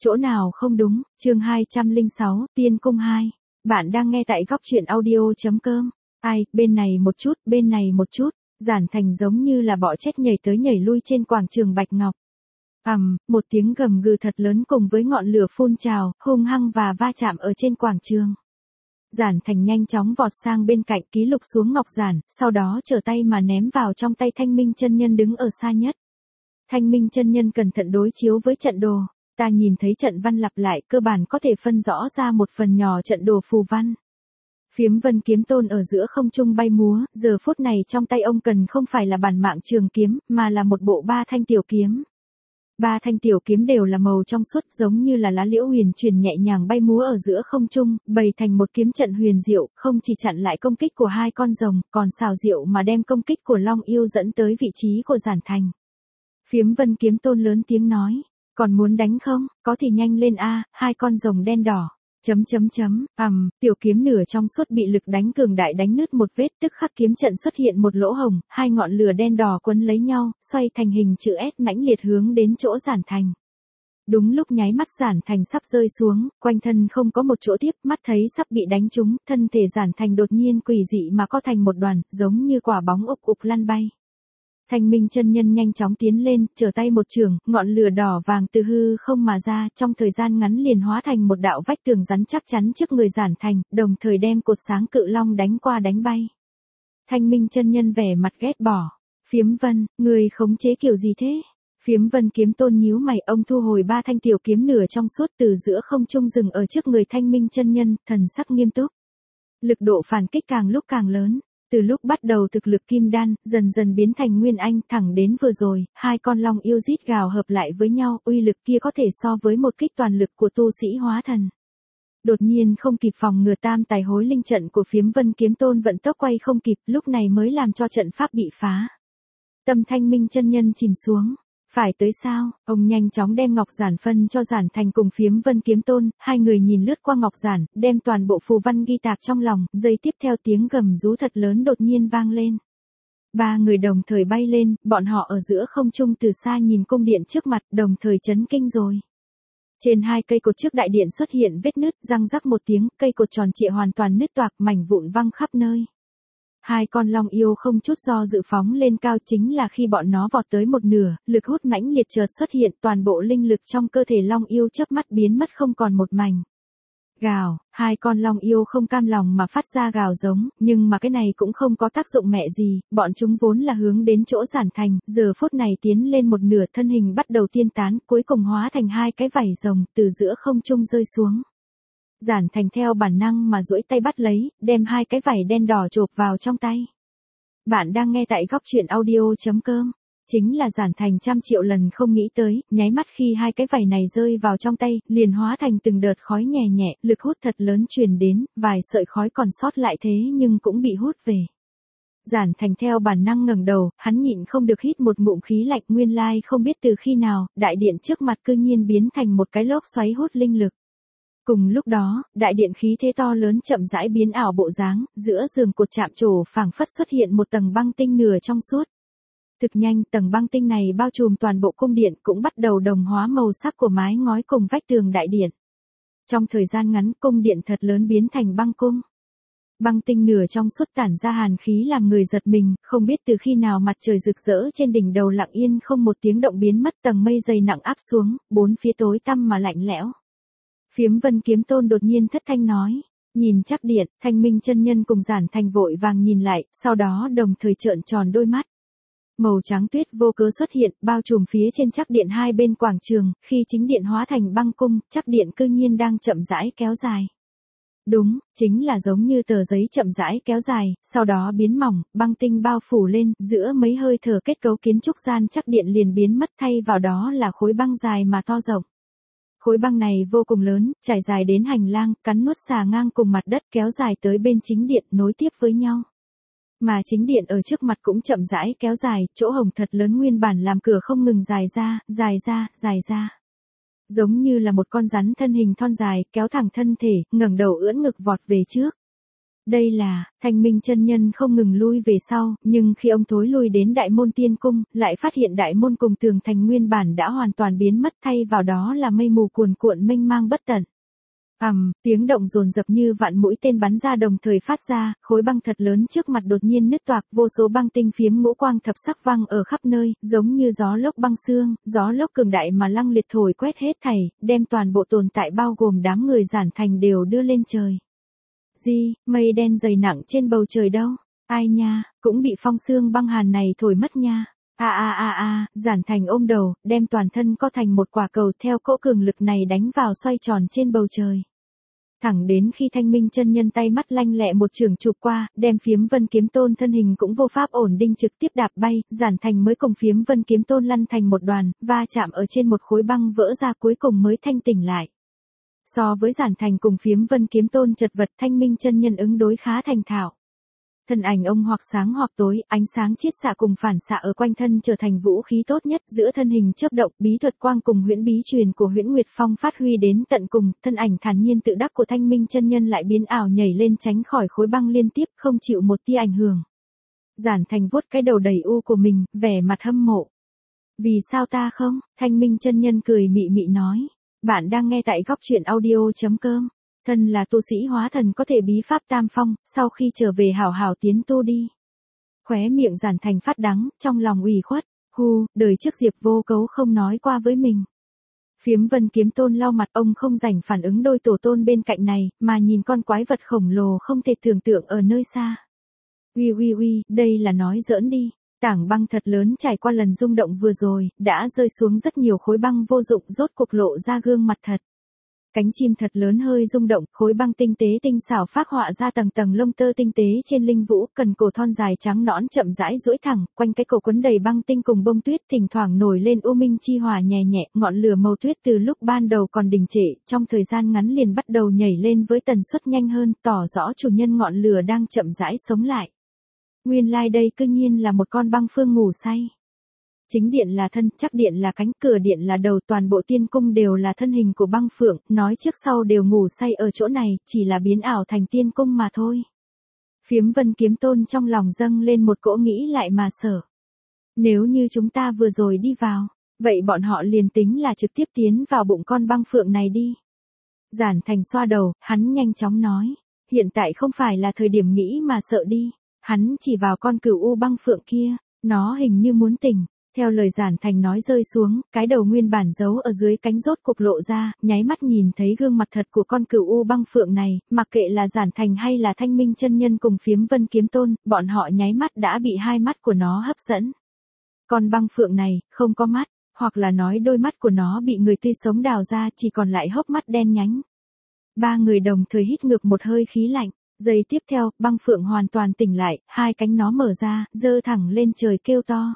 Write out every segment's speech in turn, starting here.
Chỗ nào không đúng, chương 206, Tiên Cung 2. Bạn đang nghe tại góc truyện audio.com. Ai, bên này một chút, bên này một chút, Giản Thành giống như là bọ chết nhảy tới nhảy lui trên quảng trường Bạch Ngọc. Một tiếng gầm gừ thật lớn cùng với ngọn lửa phun trào, hung hăng và va chạm ở trên quảng trường. Giản Thành nhanh chóng vọt sang bên cạnh ký lục xuống ngọc giản, sau đó trở tay mà ném vào trong tay Thanh Minh chân nhân đứng ở xa nhất. Thanh Minh chân nhân cẩn thận đối chiếu với trận đồ. Ta nhìn thấy trận văn lặp lại cơ bản có thể phân rõ ra một phần nhỏ trận đồ phù văn. Phiếm Vân kiếm tôn ở giữa không trung bay múa, giờ phút này trong tay ông cần không phải là bản mạng trường kiếm, mà là một bộ ba thanh tiểu kiếm. Ba thanh tiểu kiếm đều là màu trong suốt giống như là lá liễu huyền truyền nhẹ nhàng bay múa ở giữa không trung, bày thành một kiếm trận huyền diệu, không chỉ chặn lại công kích của hai con rồng, còn xào diệu mà đem công kích của Long Yêu dẫn tới vị trí của Giản Thành. Phiếm Vân kiếm tôn lớn tiếng nói. Còn muốn đánh không, có thì nhanh lên a, hai con rồng đen đỏ. Tiểu kiếm nửa trong suốt bị lực đánh cường đại đánh nứt một vết, tức khắc kiếm trận xuất hiện một lỗ hồng, hai ngọn lửa đen đỏ quấn lấy nhau, xoay thành hình chữ S mãnh liệt hướng đến chỗ Giản Thành. Đúng lúc nháy mắt Giản Thành sắp rơi xuống, quanh thân không có một chỗ tiếp, mắt thấy sắp bị đánh trúng, thân thể Giản Thành đột nhiên quỷ dị mà co thành một đoàn, giống như quả bóng ục ục lăn bay. Thanh Minh chân nhân nhanh chóng tiến lên, trở tay một chưởng, ngọn lửa đỏ vàng từ hư không mà ra, trong thời gian ngắn liền hóa thành một đạo vách tường rắn chắc chắn trước người Giản Thành, đồng thời đem cột sáng cự long đánh qua đánh bay. Thanh Minh chân nhân vẻ mặt ghét bỏ. Phiếm Vân, người khống chế kiểu gì thế? Phiếm Vân kiếm tôn nhíu mày, ông thu hồi ba thanh tiểu kiếm nửa trong suốt từ giữa không trung dừng ở trước người Thanh Minh chân nhân, thần sắc nghiêm túc. Lực độ phản kích càng lúc càng lớn. Từ lúc bắt đầu thực lực kim đan, dần dần biến thành nguyên anh, thẳng đến vừa rồi, hai con long yêu rít gào hợp lại với nhau, uy lực kia có thể so với một kích toàn lực của tu sĩ hóa thần. Đột nhiên không kịp phòng ngừa tam tài hối linh trận của Phiếm Vân kiếm tôn vận tốc quay không kịp, lúc này mới làm cho trận pháp bị phá. Tâm Thanh Minh chân nhân chìm xuống. Phải tới sao? Ông nhanh chóng đem ngọc giản phân cho Giản Thành cùng Phiếm Vân kiếm tôn, hai người nhìn lướt qua ngọc giản, đem toàn bộ phù văn ghi tạc trong lòng, giây tiếp theo tiếng gầm rú thật lớn đột nhiên vang lên. Ba người đồng thời bay lên, bọn họ ở giữa không trung từ xa nhìn cung điện trước mặt, đồng thời chấn kinh rồi. Trên hai cây cột trước đại điện xuất hiện vết nứt, răng rắc một tiếng, cây cột tròn trịa hoàn toàn nứt toạc, mảnh vụn văng khắp nơi. Hai con long yêu không chút do dự phóng lên cao, chính là khi bọn nó vọt tới một nửa, lực hút mãnh liệt chợt xuất hiện, toàn bộ linh lực trong cơ thể long yêu chớp mắt biến mất không còn một mảnh. Gào, hai con long yêu không cam lòng mà phát ra gào giống, nhưng mà cái này cũng không có tác dụng mẹ gì, bọn chúng vốn là hướng đến chỗ Giản Thành, giờ phút này tiến lên một nửa, thân hình bắt đầu tiên tán, cuối cùng hóa thành hai cái vảy rồng, từ giữa không trung rơi xuống. Giản Thành theo bản năng mà duỗi tay bắt lấy, đem hai cái vảy đen đỏ chộp vào trong tay. Bạn đang nghe tại góc truyện audio.com. Chính là Giản Thành trăm triệu lần không nghĩ tới, nháy mắt khi hai cái vảy này rơi vào trong tay, liền hóa thành từng đợt khói nhẹ nhẹ, lực hút thật lớn truyền đến, vài sợi khói còn sót lại thế nhưng cũng bị hút về. Giản Thành theo bản năng ngẩng đầu, hắn nhịn không được hít một ngụm khí lạnh, nguyên lai không biết từ khi nào, đại điện trước mặt cư nhiên biến thành một cái lốc xoáy hút linh lực. Cùng lúc đó, đại điện khí thế to lớn chậm rãi biến ảo bộ dáng, giữa giường cột chạm trổ phảng phất xuất hiện một tầng băng tinh nửa trong suốt. Thực nhanh, tầng băng tinh này bao trùm toàn bộ cung điện, cũng bắt đầu đồng hóa màu sắc của mái ngói cùng vách tường đại điện. Trong thời gian ngắn, cung điện thật lớn biến thành băng cung. Băng tinh nửa trong suốt tản ra hàn khí làm người giật mình, không biết từ khi nào mặt trời rực rỡ trên đỉnh đầu lặng yên không một tiếng động biến mất, tầng mây dày nặng áp xuống, bốn phía tối tăm mà lạnh lẽo. Phiếm Vân kiếm tôn đột nhiên thất thanh nói. Nhìn chắc điện, Thanh Minh chân nhân cùng Giản Thành vội vàng nhìn lại, sau đó đồng thời trợn tròn đôi mắt. Màu trắng tuyết vô cớ xuất hiện, bao trùm phía trên chắc điện hai bên quảng trường, khi chính điện hóa thành băng cung, chắc điện cư nhiên đang chậm rãi kéo dài. Đúng, chính là giống như tờ giấy chậm rãi kéo dài, sau đó biến mỏng, băng tinh bao phủ lên, giữa mấy hơi thở kết cấu kiến trúc gian chắc điện liền biến mất, thay vào đó là khối băng dài mà to rộng. Khối băng này vô cùng lớn, trải dài đến hành lang, cắn nuốt xà ngang cùng mặt đất kéo dài tới bên chính điện nối tiếp với nhau. Mà chính điện ở trước mặt cũng chậm rãi kéo dài, chỗ hổng thật lớn nguyên bản làm cửa không ngừng dài ra, dài ra, dài ra. Giống như là một con rắn thân hình thon dài, kéo thẳng thân thể, ngẩng đầu ưỡn ngực vọt về trước. Đây là, Thanh Minh chân nhân không ngừng lui về sau, nhưng khi ông thối lui đến Đại Môn Tiên Cung, lại phát hiện Đại Môn cùng tường thành nguyên bản đã hoàn toàn biến mất, thay vào đó là mây mù cuồn cuộn mênh mang bất tận. Tiếng động dồn dập như vạn mũi tên bắn ra đồng thời phát ra, khối băng thật lớn trước mặt đột nhiên nứt toạc, vô số băng tinh phiếm ngũ quang thập sắc văng ở khắp nơi, giống như gió lốc băng xương, gió lốc cường đại mà lăng liệt thổi quét hết thảy, đem toàn bộ tồn tại bao gồm đám người Giản Thành đều đưa lên trời. Mây đen dày nặng trên bầu trời đâu? Ai nha, cũng bị phong sương băng hàn này thổi mất nha. Giản Thành ôm đầu, đem toàn thân co thành một quả cầu theo cỗ cường lực này đánh vào xoay tròn trên bầu trời. Thẳng đến khi Thanh Minh chân nhân tay mắt lanh lẹ một trường chụp qua, đem Phiếm Vân Kiếm Tôn thân hình cũng vô pháp ổn định trực tiếp đạp bay, Giản Thành mới cùng Phiếm Vân Kiếm Tôn lăn thành một đoàn, va chạm ở trên một khối băng vỡ ra cuối cùng mới thanh tỉnh lại. So với Giản Thành cùng Phiếm Vân Kiếm Tôn chật vật, Thanh Minh chân nhân ứng đối khá thành thạo. Thân ảnh ông hoặc sáng hoặc tối, ánh sáng chiết xạ cùng phản xạ ở quanh thân trở thành vũ khí tốt nhất, giữa thân hình chớp động, bí thuật quang cùng huyễn bí truyền của Huyễn Nguyệt Phong phát huy đến tận cùng, thân ảnh thản nhiên tự đắc của Thanh Minh chân nhân lại biến ảo nhảy lên tránh khỏi khối băng liên tiếp, không chịu một tia ảnh hưởng. Giản Thành vuốt cái đầu đầy u của mình, vẻ mặt hâm mộ. Vì sao ta không? Thanh Minh chân nhân cười mị mị nói. Bạn đang nghe tại góc truyện audio.com. Thân là tu sĩ hóa thần có thể bí pháp tam phong, sau khi trở về hảo hảo tiến tu đi. Khóe miệng Giản Thành phát đắng, trong lòng ủy khuất. Đời trước Diệp Vô Cấu không nói qua với mình. Phiếm Vân Kiếm Tôn lau mặt, ông không rảnh phản ứng đôi tổ tôn bên cạnh này, mà nhìn con quái vật khổng lồ không thể tưởng tượng ở nơi xa. Uy, đây là nói giỡn đi. Tảng băng thật lớn trải qua lần rung động vừa rồi, đã rơi xuống rất nhiều khối băng vô dụng, rốt cuộc lộ ra gương mặt thật. Cánh chim thật lớn hơi rung động, khối băng tinh tế tinh xảo phác họa ra tầng tầng lông tơ tinh tế trên linh vũ, cần cổ thon dài trắng nõn chậm rãi duỗi thẳng, quanh cái cổ quấn đầy băng tinh cùng bông tuyết, thỉnh thoảng nổi lên u minh chi hỏa nhẹ nhẹ, ngọn lửa màu tuyết từ lúc ban đầu còn đình trệ, trong thời gian ngắn liền bắt đầu nhảy lên với tần suất nhanh hơn, tỏ rõ chủ nhân ngọn lửa đang chậm rãi sống lại. Nguyên lai đây cư nhiên là một con băng phương ngủ say. Chính điện là thân, chắc điện là cánh, cửa điện là đầu, toàn bộ tiên cung đều là thân hình của băng phượng, nói trước sau đều ngủ say ở chỗ này, chỉ là biến ảo thành tiên cung mà thôi. Phiếm Vân Kiếm Tôn trong lòng dâng lên một cỗ nghĩ lại mà sợ. Nếu như chúng ta vừa rồi đi vào, vậy bọn họ liền tính là trực tiếp tiến vào bụng con băng phượng này đi. Giản Thành xoa đầu, hắn nhanh chóng nói, hiện tại không phải là thời điểm nghĩ mà sợ đi. Hắn chỉ vào con cửu u băng phượng kia, nó hình như muốn tỉnh. Theo lời Giản Thành nói rơi xuống, cái đầu nguyên bản giấu ở dưới cánh rốt cục lộ ra, nháy mắt nhìn thấy gương mặt thật của con cửu u băng phượng này, mặc kệ là Giản Thành hay là Thanh Minh chân nhân cùng Phiếm Vân Kiếm Tôn, bọn họ nháy mắt đã bị hai mắt của nó hấp dẫn. Con băng phượng này, không có mắt, hoặc là nói đôi mắt của nó bị người tươi sống đào ra, chỉ còn lại hốc mắt đen nhánh. Ba người đồng thời hít ngược một hơi khí lạnh. Giây tiếp theo, băng phượng hoàn toàn tỉnh lại, hai cánh nó mở ra, giơ thẳng lên trời kêu to.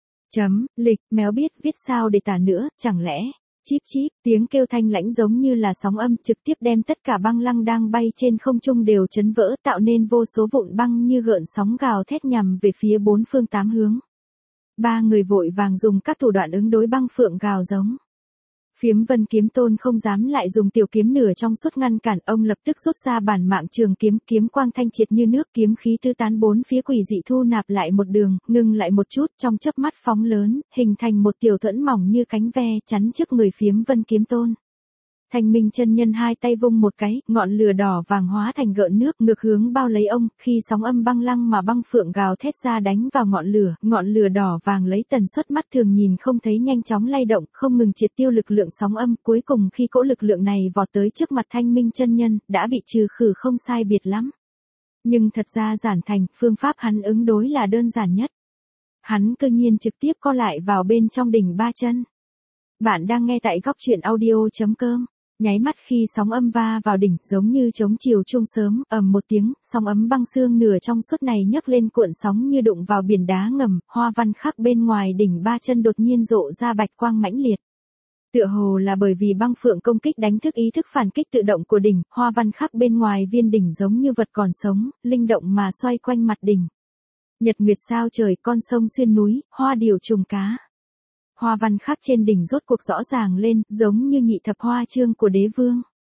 Lịch, méo biết viết sao để tả nữa, chẳng lẽ, chíp, tiếng kêu thanh lãnh giống như là sóng âm trực tiếp đem tất cả băng lăng đang bay trên không trung đều chấn vỡ, tạo nên vô số vụn băng như gợn sóng gào thét nhằm về phía bốn phương tám hướng. Ba người vội vàng dùng các thủ đoạn ứng đối băng phượng gào giống. Phiếm Vân Kiếm Tôn không dám lại dùng tiểu kiếm nửa trong suốt ngăn cản, ông lập tức rút ra bản mạng trường kiếm, kiếm quang thanh triệt như nước, kiếm khí tứ tán bốn phía quỷ dị thu nạp lại một đường, ngưng lại một chút, trong chớp mắt phóng lớn, hình thành một tiểu thuẫn mỏng như cánh ve, chắn trước người Phiếm Vân Kiếm Tôn. Thanh Minh chân nhân hai tay vung một cái, ngọn lửa đỏ vàng hóa thành gợn nước ngược hướng bao lấy ông, khi sóng âm băng lăng mà băng phượng gào thét ra đánh vào ngọn lửa đỏ vàng lấy tần suất mắt thường nhìn không thấy nhanh chóng lay động, không ngừng triệt tiêu lực lượng sóng âm, cuối cùng khi cỗ lực lượng này vọt tới trước mặt Thanh Minh chân nhân, đã bị trừ khử không sai biệt lắm. Nhưng thật ra Giản Thành, phương pháp hắn ứng đối là đơn giản nhất. Hắn cư nhiên trực tiếp co lại vào bên trong đỉnh ba chân. Bạn đang nghe tại góc truyện audio.com. Nháy mắt khi sóng âm va vào đỉnh, giống như chống chiều chuông sớm, ầm một tiếng, sóng ấm băng xương nửa trong suốt này nhấc lên cuộn sóng như đụng vào biển đá ngầm, hoa văn khắc bên ngoài đỉnh ba chân đột nhiên rộ ra bạch quang mãnh liệt. Tựa hồ là bởi vì băng phượng công kích đánh thức ý thức phản kích tự động của đỉnh, hoa văn khắc bên ngoài viên đỉnh giống như vật còn sống, linh động mà xoay quanh mặt đỉnh. Nhật nguyệt sao trời, con sông xuyên núi, hoa điều trùng cá. Hoa văn khắc trên đỉnh rốt cuộc rõ ràng lên, giống như nhị thập hoa chương của đế vương.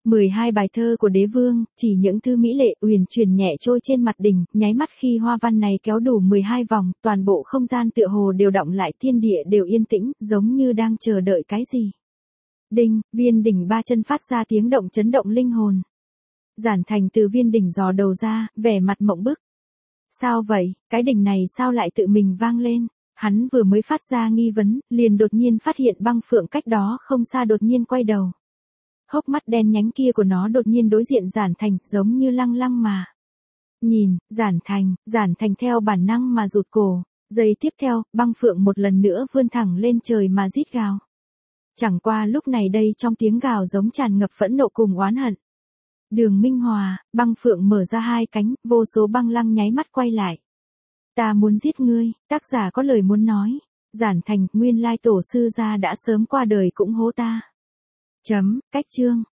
12 bài thơ của đế vương, chỉ những thư mỹ lệ uyển chuyển nhẹ trôi trên mặt đỉnh, nháy mắt khi hoa văn này kéo đủ 12 vòng, toàn bộ không gian tựa hồ đều động lại, thiên địa đều yên tĩnh, giống như đang chờ đợi cái gì. Đinh, viên đỉnh ba chân phát ra tiếng động chấn động linh hồn. Giản Thành từ viên đỉnh dò đầu ra, vẻ mặt mộng bức. Sao vậy, cái đỉnh này sao lại tự mình vang lên? Hắn vừa mới phát ra nghi vấn, liền đột nhiên phát hiện Băng Phượng cách đó không xa đột nhiên quay đầu. Hốc mắt đen nhánh kia của nó đột nhiên đối diện Giản Thành, giống như lăng lăng mà. Nhìn, Giản Thành theo bản năng mà rụt cổ. Giây tiếp theo, Băng Phượng một lần nữa vươn thẳng lên trời mà rít gào. Chẳng qua lúc này đây trong tiếng gào giống tràn ngập phẫn nộ cùng oán hận. Đường Minh Hòa, Băng Phượng mở ra hai cánh, vô số băng lăng nháy mắt quay lại. Ta muốn giết ngươi, tác giả có lời muốn nói. Giản Thành, nguyên lai tổ sư gia đã sớm qua đời cũng hố ta. Cách chương.